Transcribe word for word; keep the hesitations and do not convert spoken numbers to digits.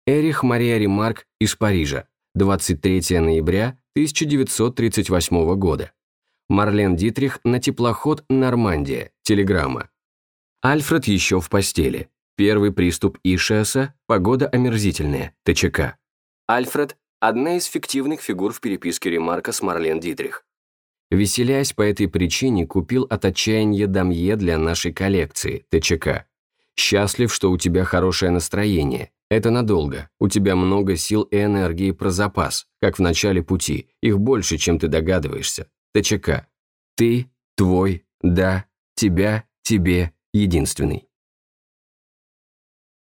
Эрих Мария Ремарк из Парижа, двадцать третьего ноября тысяча девятьсот тридцать восьмого года. Марлен Дитрих на теплоход «Нормандия», телеграмма. Альфред еще в постели. Первый приступ ишиаса, погода омерзительная, ТЧК. Альфред – одна из фиктивных фигур в переписке Ремарка с Марлен Дитрих. Веселясь по этой причине, купил от отчаяния дамье для нашей коллекции, ТЧК. Счастлив, что у тебя хорошее настроение. Это надолго. У тебя много сил и энергии про запас, как в начале пути. Их больше, чем ты догадываешься. ТЧК. Ты, твой, да, тебя, тебе, единственный.